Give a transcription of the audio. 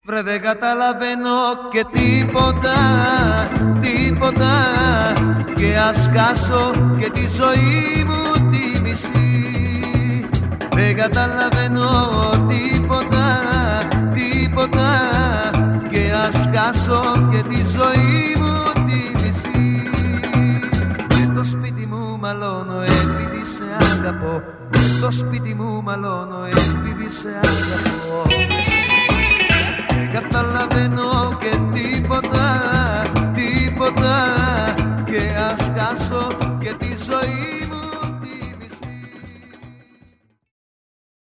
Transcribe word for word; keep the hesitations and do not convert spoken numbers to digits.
Βρε δεν καταλαβαίνω και τίποτα, τίποτα, και ας χάσω και τη ζωή μου τη μισή. Δεν καταλαβαίνω τίποτα, τίποτα, και ας χάσω και τη ζωή μου τη μισή. Με το σπίτι μου μαλώνω επειδή σε αγαπώ, με το σπίτι μου μαλώνω επειδή σε αγαπώ. Δεν καταλαβαίνω